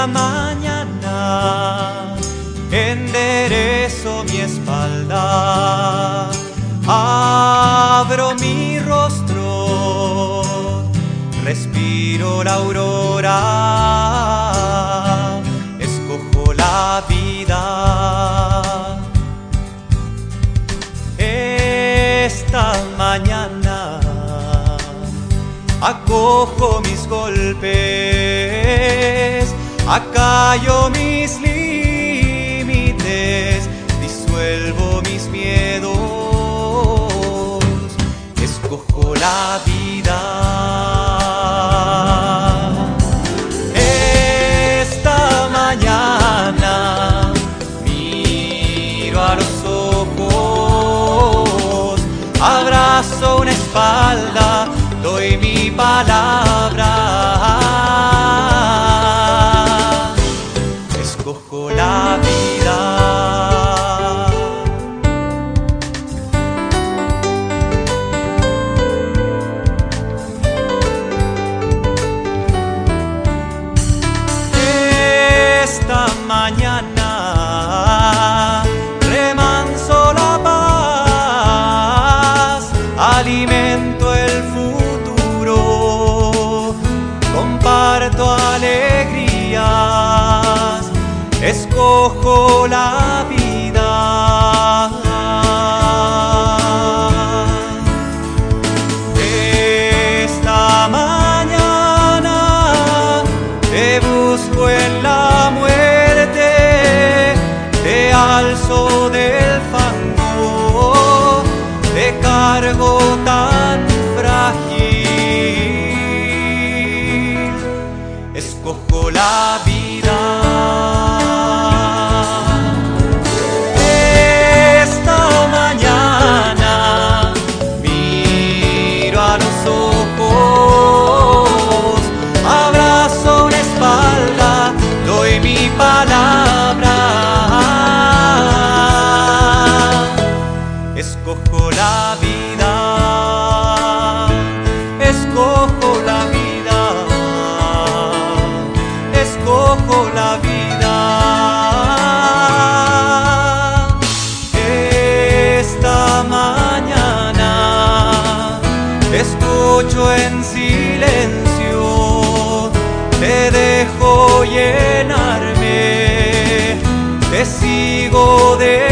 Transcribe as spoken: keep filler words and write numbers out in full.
Esta mañana enderezo mi espalda, abro mi rostro, respiro la aurora, escojo la vida. Esta mañana acojo mis golpes, acallo mis límites, disuelvo mis miedos, escojo la vida. Esta mañana miro a los ojos, abrazo una espalda, doy mi palabra, escojo la vida. Esta mañana remanso la paz, alimento el futuro, comparto alegrías, escojo la vida. Esta mañana te busco en la muerte, te alzo del fango, te cargo tan frágil, escojo la vida. Esta mañana miro a los ojos, abrazo una espalda, doy mi palabra, escojo la vida, escojo la vida, escojo la vida. Esta mañana te escucho en silencio, te dejo llenarme, te sigo de